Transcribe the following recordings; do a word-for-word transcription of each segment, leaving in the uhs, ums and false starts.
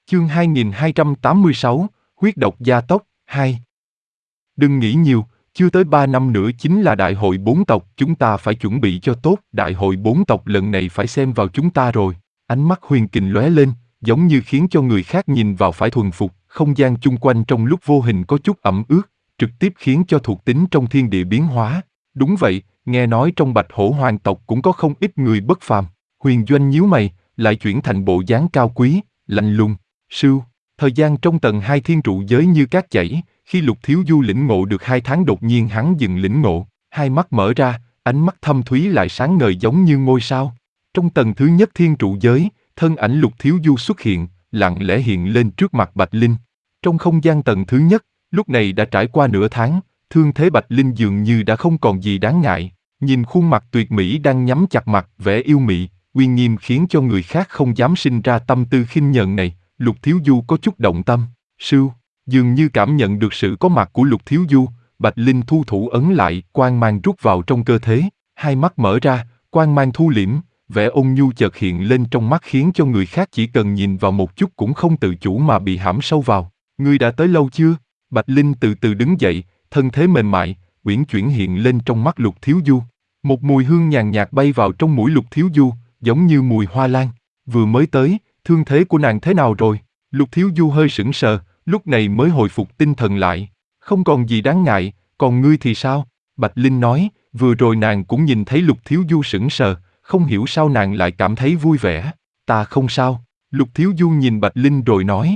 Chương hai nghìn hai trăm tám mươi sáu, huyết độc gia tốc, hai. Đừng nghĩ nhiều, chưa tới ba năm nữa chính là đại hội bốn tộc, chúng ta phải chuẩn bị cho tốt, đại hội bốn tộc lần này phải xem vào chúng ta rồi. Ánh mắt Huyền Kình lóe lên, giống như khiến cho người khác nhìn vào phải thuần phục, không gian chung quanh trong lúc vô hình có chút ẩm ướt, trực tiếp khiến cho thuộc tính trong thiên địa biến hóa. Đúng vậy, nghe nói trong Bạch Hổ hoàng tộc cũng có không ít người bất phàm. Huyền Doanh nhíu mày, lại chuyển thành bộ dáng cao quý, lạnh lùng. Sưu, thời gian trong tầng hai thiên trụ giới như cát chảy, khi Lục Thiếu Du lĩnh ngộ được hai tháng đột nhiên hắn dừng lĩnh ngộ, hai mắt mở ra, ánh mắt thâm thúy lại sáng ngời giống như ngôi sao. Trong tầng thứ nhất thiên trụ giới, thân ảnh Lục Thiếu Du xuất hiện, lặng lẽ hiện lên trước mặt Bạch Linh. Trong không gian tầng thứ nhất, lúc này đã trải qua nửa tháng, thương thế Bạch Linh dường như đã không còn gì đáng ngại. Nhìn khuôn mặt tuyệt mỹ đang nhắm chặt mặt, vẻ yêu mị, uy nghiêm khiến cho người khác không dám sinh ra tâm tư khinh nhờn này. Lục Thiếu Du có chút động tâm. Sưu, dường như cảm nhận được sự có mặt của Lục Thiếu Du, Bạch Linh thu thủ ấn lại, quang mang rút vào trong cơ thể, hai mắt mở ra, quang mang thu liễm, vẻ ôn nhu chợt hiện lên trong mắt khiến cho người khác chỉ cần nhìn vào một chút cũng không tự chủ mà bị hãm sâu vào. Ngươi đã tới lâu chưa? Bạch Linh từ từ đứng dậy, thân thế mềm mại, uyển chuyển hiện lên trong mắt Lục Thiếu Du. Một mùi hương nhàn nhạt bay vào trong mũi Lục Thiếu Du, giống như mùi hoa lan. Vừa mới tới, thương thế của nàng thế nào rồi? Lục Thiếu Du hơi sững sờ, lúc này mới hồi phục tinh thần lại. Không còn gì đáng ngại, còn ngươi thì sao? Bạch Linh nói, vừa rồi nàng cũng nhìn thấy Lục Thiếu Du sững sờ, không hiểu sao nàng lại cảm thấy vui vẻ. Ta không sao. Lục Thiếu Du nhìn Bạch Linh rồi nói.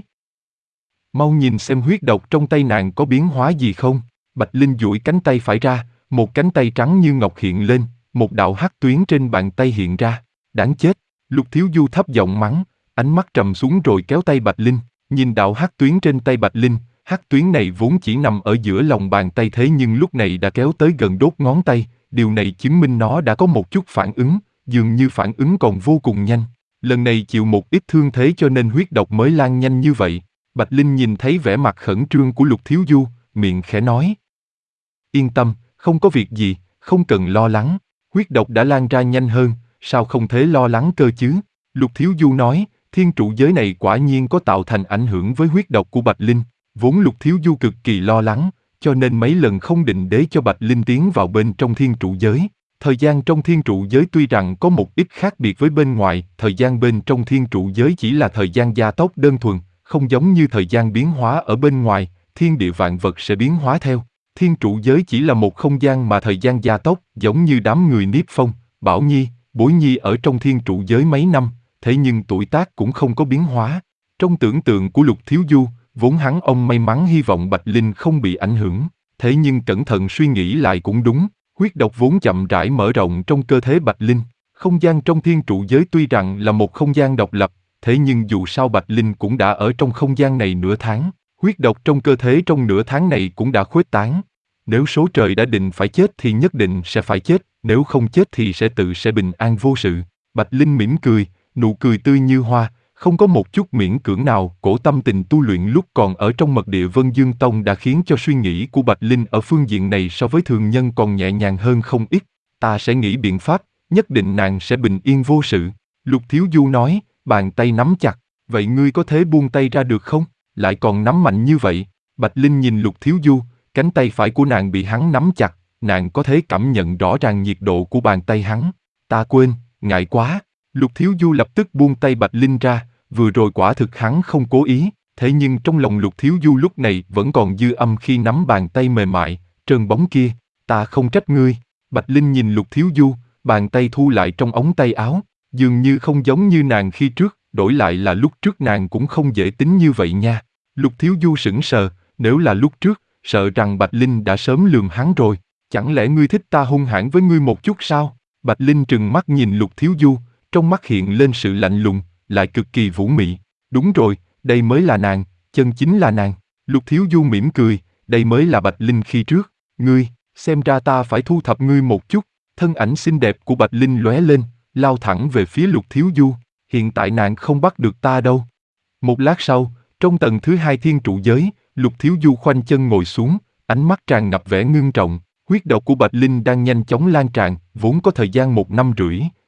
Mau nhìn xem huyết độc trong tay nàng có biến hóa gì không? Bạch Linh duỗi cánh tay phải ra, một cánh tay trắng như ngọc hiện lên, một đạo hắc tuyến trên bàn tay hiện ra. Đáng chết! Lục Thiếu Du thấp giọng mắng, ánh mắt trầm xuống rồi kéo tay Bạch Linh, nhìn đạo hắc tuyến trên tay Bạch Linh, hắc tuyến này vốn chỉ nằm ở giữa lòng bàn tay thế nhưng lúc này đã kéo tới gần đốt ngón tay, điều này chứng minh nó đã có một chút phản ứng, dường như phản ứng còn vô cùng nhanh. Lần này chịu một ít thương thế cho nên huyết độc mới lan nhanh như vậy. Bạch Linh nhìn thấy vẻ mặt khẩn trương của Lục Thiếu Du, miệng khẽ nói. Yên tâm, không có việc gì, không cần lo lắng, huyết độc đã lan ra nhanh hơn, sao không thế lo lắng cơ chứ? Lục Thiếu Du nói, thiên trụ giới này quả nhiên có tạo thành ảnh hưởng với huyết độc của Bạch Linh. Vốn Lục Thiếu Du cực kỳ lo lắng, cho nên mấy lần không định để cho Bạch Linh tiến vào bên trong thiên trụ giới. Thời gian trong thiên trụ giới tuy rằng có một ít khác biệt với bên ngoài, thời gian bên trong thiên trụ giới chỉ là thời gian gia tốc đơn thuần, không giống như thời gian biến hóa ở bên ngoài, thiên địa vạn vật sẽ biến hóa theo. Thiên trụ giới chỉ là một không gian mà thời gian gia tốc, giống như đám người Niếp Phong, Bảo Nhi, Bối Nhi ở trong thiên trụ giới mấy năm, thế nhưng tuổi tác cũng không có biến hóa. Trong tưởng tượng của Lục Thiếu Du, vốn hắn ông may mắn hy vọng Bạch Linh không bị ảnh hưởng, thế nhưng cẩn thận suy nghĩ lại cũng đúng, huyết độc vốn chậm rãi mở rộng trong cơ thể Bạch Linh. Không gian trong thiên trụ giới tuy rằng là một không gian độc lập, thế nhưng dù sao Bạch Linh cũng đã ở trong không gian này nửa tháng, huyết độc trong cơ thể trong nửa tháng này cũng đã khuếch tán. Nếu số trời đã định phải chết thì nhất định sẽ phải chết, nếu không chết thì sẽ tự sẽ bình an vô sự. Bạch Linh mỉm cười, nụ cười tươi như hoa, không có một chút miễn cưỡng nào. Cổ tâm tình tu luyện lúc còn ở trong mật địa Vân Dương Tông đã khiến cho suy nghĩ của Bạch Linh ở phương diện này so với thường nhân còn nhẹ nhàng hơn không ít. Ta sẽ nghĩ biện pháp, nhất định nàng sẽ bình yên vô sự. Lục Thiếu Du nói, bàn tay nắm chặt, vậy ngươi có thể buông tay ra được không? Lại còn nắm mạnh như vậy. Bạch Linh nhìn Lục Thiếu Du, cánh tay phải của nàng bị hắn nắm chặt, nàng có thể cảm nhận rõ ràng nhiệt độ của bàn tay hắn. Ta quên, ngại quá. Lục Thiếu Du lập tức buông tay Bạch Linh ra, vừa rồi quả thực hắn không cố ý, thế nhưng trong lòng Lục Thiếu Du lúc này vẫn còn dư âm khi nắm bàn tay mềm mại, trơn bóng kia. Ta không trách ngươi. Bạch Linh nhìn Lục Thiếu Du, bàn tay thu lại trong ống tay áo, dường như không giống như nàng khi trước, đổi lại là lúc trước nàng cũng không dễ tính như vậy nha. Lục Thiếu Du sững sờ, nếu là lúc trước, sợ rằng Bạch Linh đã sớm lườm hắn rồi. Chẳng lẽ ngươi thích ta hung hãn với ngươi một chút sao? Bạch Linh trừng mắt nhìn Lục Thiếu Du, trong mắt hiện lên sự lạnh lùng, lại cực kỳ vũ mị. Đúng rồi, đây mới là nàng, chân chính là nàng. Lục Thiếu Du mỉm cười, đây mới là Bạch Linh khi trước. Ngươi, xem ra ta phải thu thập ngươi một chút. Thân ảnh xinh đẹp của Bạch Linh lóe lên, lao thẳng về phía Lục Thiếu Du. Hiện tại nàng không bắt được ta đâu. Một lát sau, trong tầng thứ hai thiên trụ giới, Lục Thiếu Du khoanh chân ngồi xuống, ánh mắt tràn ngập vẻ ngưng trọng. Huyết độc của Bạch Linh đang nhanh chóng lan tràn, vốn có thời gian một năm rưỡi,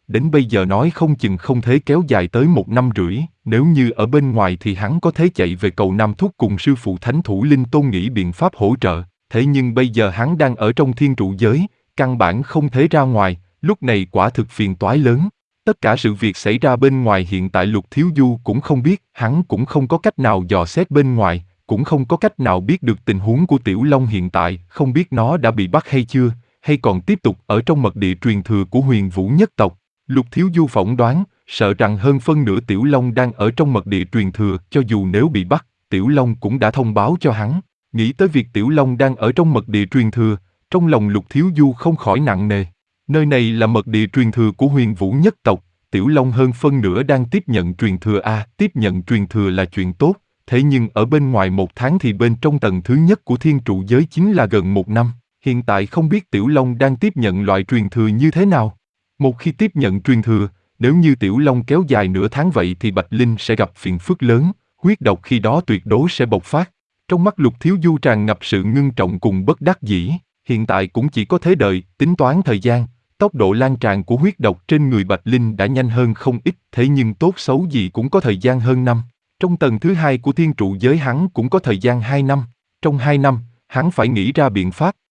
đến bây giờ nói không chừng không thể kéo dài tới một năm rưỡi, nếu như ở bên ngoài thì hắn có thể chạy về cầu Nam Thúc cùng sư phụ Thánh Thủ Linh Tôn nghĩ biện pháp hỗ trợ, thế nhưng bây giờ hắn đang ở trong thiên trụ giới, căn bản không thể ra ngoài, lúc này quả thực phiền toái lớn. Tất cả sự việc xảy ra bên ngoài hiện tại Lục Thiếu Du cũng không biết, hắn cũng không có cách nào dò xét bên ngoài, cũng không có cách nào biết được tình huống của Tiểu Long hiện tại, không biết nó đã bị bắt hay chưa, hay còn tiếp tục ở trong mật địa truyền thừa của Huyền Vũ nhất tộc. Lục Thiếu Du phỏng đoán, sợ rằng hơn phân nửa Tiểu Long đang ở trong mật địa truyền thừa, cho dù nếu bị bắt, Tiểu Long cũng đã thông báo cho hắn. Nghĩ tới việc Tiểu Long đang ở trong mật địa truyền thừa, trong lòng Lục Thiếu Du không khỏi nặng nề. Nơi này là mật địa truyền thừa của Huyền Vũ nhất tộc, Tiểu Long hơn phân nửa đang tiếp nhận truyền thừa a, tiếp nhận truyền thừa là chuyện tốt, thế nhưng ở bên ngoài một tháng thì bên trong tầng thứ nhất của thiên trụ giới chính là gần một năm. Hiện tại không biết Tiểu Long đang tiếp nhận loại truyền thừa như thế nào. Một khi tiếp nhận truyền thừa, nếu như Tiểu Long kéo dài nửa tháng vậy thì Bạch Linh sẽ gặp phiền phức lớn, huyết độc khi đó tuyệt đối sẽ bộc phát. Trong mắt Lục Thiếu Du tràn ngập sự ngưng trọng cùng bất đắc dĩ, hiện tại cũng chỉ có thế đợi, tính toán thời gian. Tốc độ lan tràn của huyết độc trên người Bạch Linh đã nhanh hơn không ít, thế nhưng tốt xấu gì cũng có thời gian hơn năm. Trong tầng thứ hai của thiên trụ giới hắn cũng có thời gian hai năm. Trong hai năm, hắn phải nghĩ ra biện pháp,